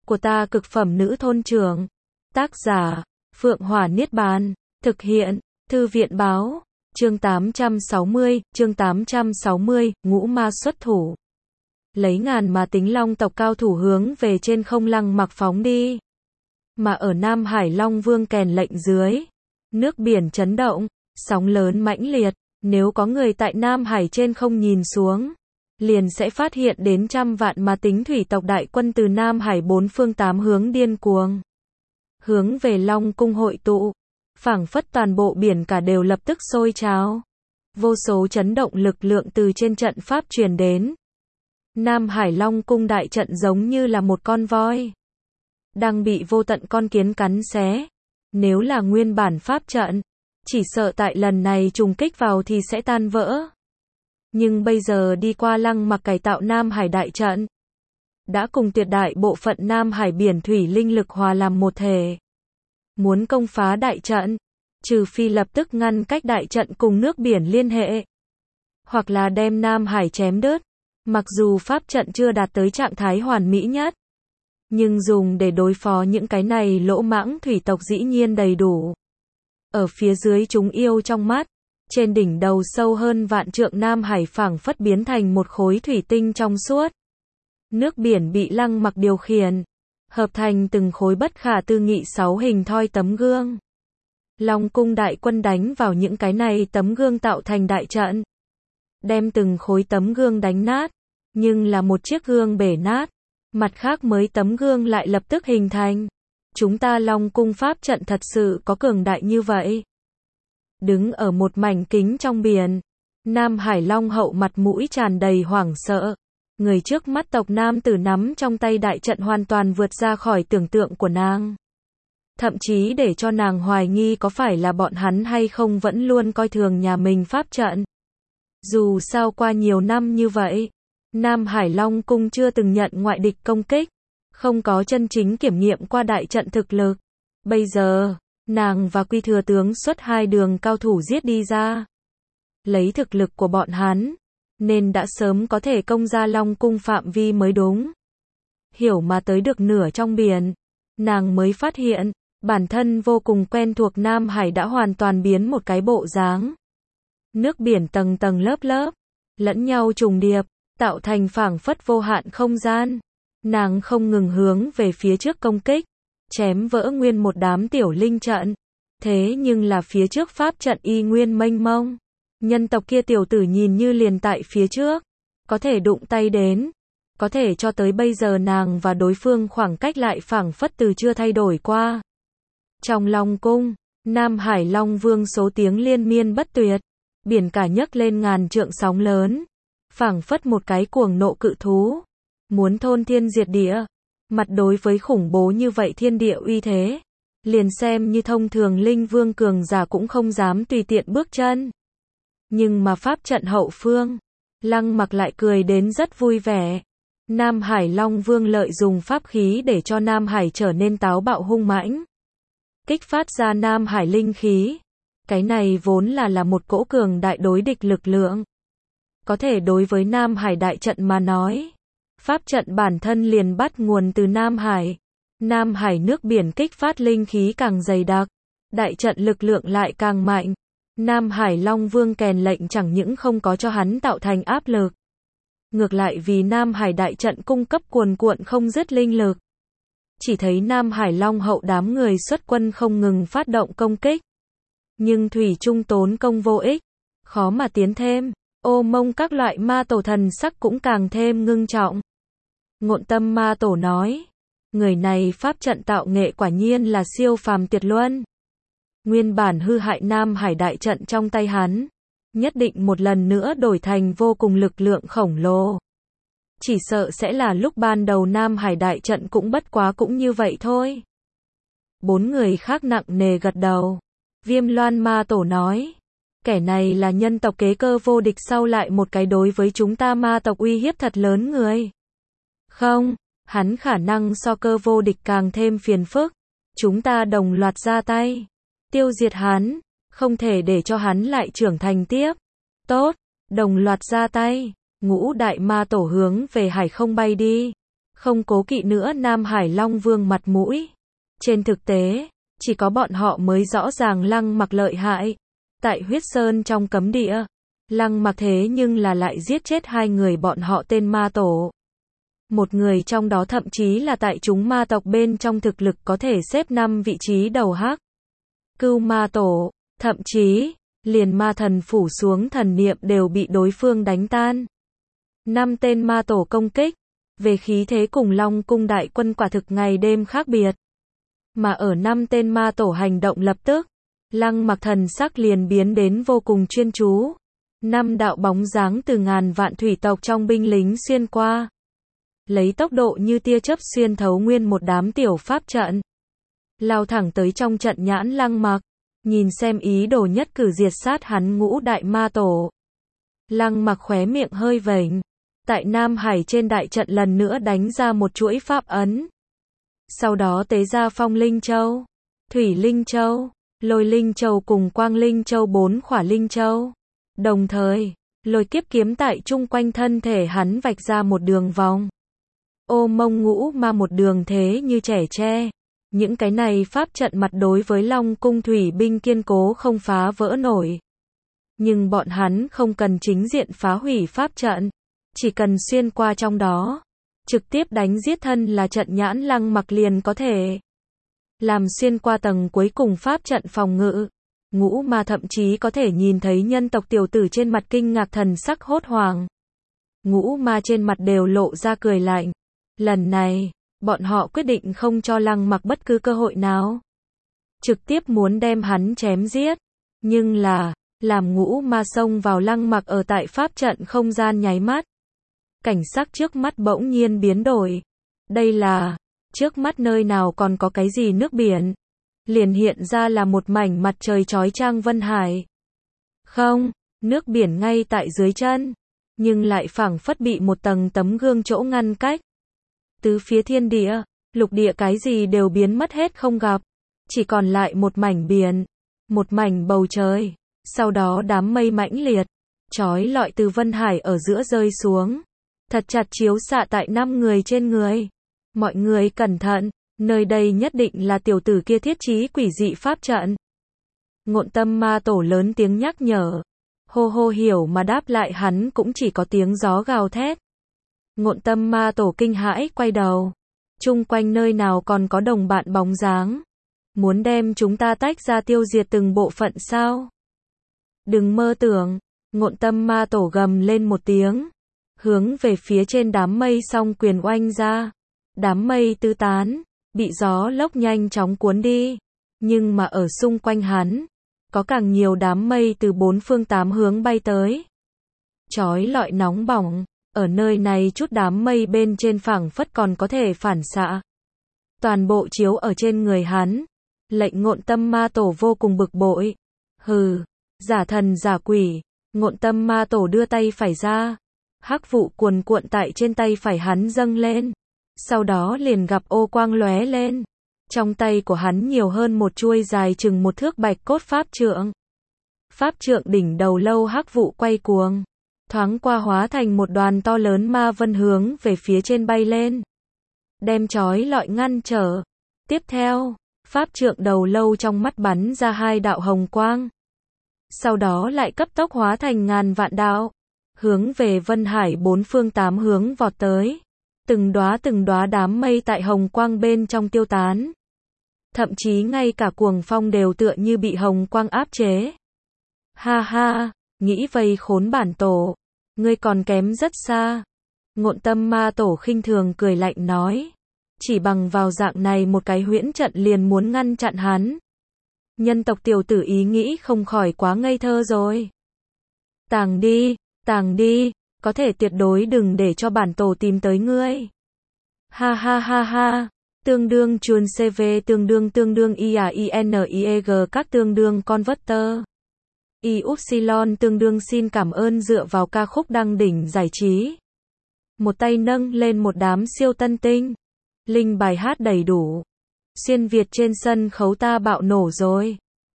của ta cực phẩm nữ thôn trưởng. Tác giả, Phượng Hỏa Niết Bàn. Thực hiện, Thư viện báo. Chương 860, ngũ ma xuất thủ. Lấy ngàn mà tính long tộc cao thủ hướng về trên không Lăng Mặc phóng đi. Mà ở Nam Hải Long Vương kèn lệnh dưới, nước biển chấn động, sóng lớn mãnh liệt, nếu có người tại Nam Hải trên không nhìn xuống, liền sẽ phát hiện đến trăm vạn mà tính thủy tộc đại quân từ Nam Hải bốn phương tám hướng điên cuồng hướng về Long Cung hội tụ, phảng phất toàn bộ biển cả đều lập tức sôi trào. Vô số chấn động lực lượng từ trên trận pháp truyền đến. Nam Hải Long Cung đại trận giống như là một con voi đang bị vô tận con kiến cắn xé. Nếu là nguyên bản pháp trận, chỉ sợ tại lần này trùng kích vào thì sẽ tan vỡ. Nhưng bây giờ đi qua Lăng Mặc cải tạo Nam Hải đại trận, đã cùng tuyệt đại bộ phận Nam Hải biển thủy linh lực hòa làm một thể. Muốn công phá đại trận, trừ phi lập tức ngăn cách đại trận cùng nước biển liên hệ, hoặc là đem Nam Hải chém đứt. Mặc dù pháp trận chưa đạt tới trạng thái hoàn mỹ nhất, nhưng dùng để đối phó những cái này lỗ mãng thủy tộc dĩ nhiên đầy đủ. Ở phía dưới chúng yêu trong mắt, trên đỉnh đầu sâu hơn vạn trượng Nam Hải phảng phất biến thành một khối thủy tinh trong suốt. Nước biển bị Lăng Mặc điều khiển, hợp thành từng khối bất khả tư nghị 6 hình thoi tấm gương. Long Cung đại quân đánh vào những cái này tấm gương tạo thành đại trận, đem từng khối tấm gương đánh nát, nhưng là một chiếc gương bể nát, mặt khác mới tấm gương lại lập tức hình thành. Chúng ta Long Cung pháp trận thật sự có cường đại như vậy. Đứng ở một mảnh kính trong biển, Nam Hải Long hậu mặt mũi tràn đầy hoảng sợ. Người trước mắt tộc nam tử nắm trong tay đại trận hoàn toàn vượt ra khỏi tưởng tượng của nàng. Thậm chí để cho nàng hoài nghi có phải là bọn hắn hay không vẫn luôn coi thường nhà mình pháp trận. Dù sao qua nhiều năm như vậy, Nam Hải Long Cung chưa từng nhận ngoại địch công kích, không có chân chính kiểm nghiệm qua đại trận thực lực. Bây giờ, nàng và Quy Thừa tướng xuất hai đường cao thủ giết đi ra. Lấy thực lực của bọn hắn, nên đã sớm có thể công ra Long Cung phạm vi mới đúng. Hiểu mà tới được nửa trong biển, nàng mới phát hiện, bản thân vô cùng quen thuộc Nam Hải đã hoàn toàn biến một cái bộ dáng. Nước biển tầng tầng lớp lớp, lẫn nhau trùng điệp, tạo thành phảng phất vô hạn không gian. Nàng không ngừng hướng về phía trước công kích, chém vỡ nguyên một đám tiểu linh trận. Thế nhưng là phía trước pháp trận y nguyên mênh mông. Nhân tộc kia tiểu tử nhìn như liền tại phía trước, có thể đụng tay đến, có thể cho tới bây giờ nàng và đối phương khoảng cách lại phảng phất từ chưa thay đổi qua. Trong Long Cung, Nam Hải Long Vương số tiếng liên miên bất tuyệt, biển cả nhấc lên ngàn trượng sóng lớn, phảng phất một cái cuồng nộ cự thú, muốn thôn thiên diệt địa. Mặt đối với khủng bố như vậy thiên địa uy thế, liền xem như thông thường linh vương cường giả cũng không dám tùy tiện bước chân. Nhưng mà pháp trận hậu phương, Lăng Mặc lại cười đến rất vui vẻ. Nam Hải Long Vương lợi dùng pháp khí để cho Nam Hải trở nên táo bạo hung mãnh, kích phát ra Nam Hải linh khí. Cái này vốn là một cỗ cường đại đối địch lực lượng. Có thể đối với Nam Hải đại trận mà nói, pháp trận bản thân liền bắt nguồn từ Nam Hải. Nam Hải nước biển kích phát linh khí càng dày đặc, đại trận lực lượng lại càng mạnh. Nam Hải Long Vương kèn lệnh chẳng những không có cho hắn tạo thành áp lực, ngược lại vì Nam Hải đại trận cung cấp cuồn cuộn không dứt linh lực. Chỉ thấy Nam Hải Long hậu đám người xuất quân không ngừng phát động công kích, nhưng thủy chung tốn công vô ích, khó mà tiến thêm. Ô Mông các loại ma tổ thần sắc cũng càng thêm ngưng trọng. Ngộn Tâm ma tổ nói, người này pháp trận tạo nghệ quả nhiên là siêu phàm tuyệt luân. Nguyên bản hư hại Nam Hải đại trận trong tay hắn, nhất định một lần nữa đổi thành vô cùng lực lượng khổng lồ. Chỉ sợ sẽ là lúc ban đầu Nam Hải đại trận cũng bất quá cũng như vậy thôi. 4 người khác nặng nề gật đầu. Viêm Loan ma tổ nói, kẻ này là nhân tộc kế cơ vô địch sau lại một cái đối với chúng ta ma tộc uy hiếp thật lớn người. Không, hắn khả năng so cơ vô địch càng thêm phiền phức. Chúng ta đồng loạt ra tay, tiêu diệt hắn, không thể để cho hắn lại trưởng thành tiếp. Tốt, đồng loạt ra tay. Ngũ đại ma tổ hướng về hải không bay đi. Không cố kỵ nữa Nam Hải Long Vương mặt mũi. Trên thực tế, chỉ có bọn họ mới rõ ràng Lăng Mặc lợi hại. Tại Huyết Sơn trong cấm địa, Lăng Mặc thế nhưng là lại giết chết hai người bọn họ tên ma tổ. Một người trong đó thậm chí là tại chúng ma tộc bên trong thực lực có thể xếp 5 vị trí đầu hắc. Cưu ma tổ, thậm chí, liền ma thần phủ xuống thần niệm đều bị đối phương đánh tan. 5 tên ma tổ công kích, về khí thế cùng Long cung đại quân quả thực ngày đêm khác biệt. Mà ở 5 tên ma tổ hành động lập tức, Lăng Mặc thần sắc liền biến đến vô cùng chuyên chú. 5 đạo bóng dáng từ ngàn vạn thủy tộc trong binh lính xuyên qua. Lấy tốc độ như tia chớp xuyên thấu nguyên một đám tiểu pháp trận. Lao thẳng tới trong trận nhãn Lăng Mặc, nhìn xem ý đồ nhất cử diệt sát hắn ngũ đại ma tổ. Lăng Mặc khóe miệng hơi vểnh, tại Nam Hải trên đại trận lần nữa đánh ra một chuỗi pháp ấn. Sau đó tế ra Phong Linh Châu, Thủy Linh Châu, Lôi Linh Châu cùng Quang Linh Châu 4 khỏa Linh Châu. Đồng thời, lôi kiếp kiếm tại chung quanh thân thể hắn vạch ra một đường vòng. Ô mông ngũ ma một đường thế như trẻ tre. Những cái này pháp trận mặt đối với Long cung thủy binh kiên cố không phá vỡ nổi. Nhưng bọn hắn không cần chính diện phá hủy pháp trận, chỉ cần xuyên qua trong đó, trực tiếp đánh giết thân là trận nhãn Lăng Mặc liền có thể làm xuyên qua tầng cuối cùng pháp trận phòng ngự. Ngũ ma thậm chí có thể nhìn thấy nhân tộc tiểu tử trên mặt kinh ngạc thần sắc hốt hoảng. Ngũ ma trên mặt đều lộ ra cười lạnh. Lần này, bọn họ quyết định không cho Lăng Mặc bất cứ cơ hội nào. Trực tiếp muốn đem hắn chém giết. Nhưng là, làm ngũ ma xông vào Lăng Mặc ở tại pháp trận không gian nháy mắt. Cảnh sắc trước mắt bỗng nhiên biến đổi. Đây là, trước mắt nơi nào còn có cái gì nước biển. Liền hiện ra là một mảnh mặt trời chói chang vân hải. Không, nước biển ngay tại dưới chân. Nhưng lại phảng phất bị một tầng tấm gương chỗ ngăn cách. Tứ phía thiên địa, lục địa cái gì đều biến mất hết không gặp. Chỉ còn lại một mảnh biển, một mảnh bầu trời. Sau đó đám mây mãnh liệt, chói lọi từ vân hải ở giữa rơi xuống. Thật chặt chiếu xạ tại 5 người trên người. Mọi người cẩn thận, nơi đây nhất định là tiểu tử kia thiết trí quỷ dị pháp trận. Ngộn tâm ma tổ lớn tiếng nhắc nhở. Hô hô hiểu mà đáp lại hắn cũng chỉ có tiếng gió gào thét. Ngộn tâm ma tổ kinh hãi quay đầu. Chung quanh nơi nào còn có đồng bạn bóng dáng. Muốn đem chúng ta tách ra tiêu diệt từng bộ phận sao? Đừng mơ tưởng. Ngộn tâm ma tổ gầm lên một tiếng. Hướng về phía trên đám mây song quyền oanh ra. Đám mây tứ tán, bị gió lốc nhanh chóng cuốn đi. Nhưng mà ở xung quanh hắn, có càng nhiều đám mây từ 4 phương 8 hướng bay tới. Chói lọi nóng bỏng, ở nơi này chút đám mây bên trên phảng phất còn có thể phản xạ. Toàn bộ chiếu ở trên người hắn. Lệnh ngộn tâm ma tổ vô cùng bực bội. Hừ, giả thần giả quỷ. Ngộn tâm ma tổ đưa tay phải ra. Hắc vụ cuồn cuộn tại trên tay phải hắn dâng lên. Sau đó liền gặp ô quang lóe lên. Trong tay của hắn nhiều hơn một chuôi dài chừng 1 thước bạch cốt pháp trượng. Pháp trượng đỉnh đầu lâu hắc vụ quay cuồng. Thoáng qua hóa thành một đoàn to lớn ma vân hướng về phía trên bay lên. Đem chói lọi ngăn trở. Tiếp theo, pháp trượng đầu lâu trong mắt bắn ra 2 đạo hồng quang. Sau đó lại cấp tốc hóa thành ngàn vạn đạo. Hướng về vân hải 4 phương 8 hướng vọt tới. Từng đóa đám mây tại hồng quang bên trong tiêu tán. Thậm chí ngay cả cuồng phong đều tựa như bị hồng quang áp chế. Ha ha, nghĩ vây khốn bản tổ. Ngươi còn kém rất xa. Ngộn tâm ma tổ khinh thường cười lạnh nói. Chỉ bằng vào dạng này một cái huyễn trận liền muốn ngăn chặn hắn. Nhân tộc tiểu tử ý nghĩ không khỏi quá ngây thơ rồi. Tàng đi, có thể tuyệt đối đừng để cho bản tổ tìm tới ngươi. Ha ha ha ha, tương đương chuồn CV tương đương IAINIEG các tương đương converter. Y-upsilon tương đương xin cảm ơn dựa vào ca khúc đăng đỉnh giải trí. Một tay nâng lên một đám siêu tân tinh. Linh bài hát đầy đủ. Xuyên Việt trên sân khấu ta bạo nổ rồi.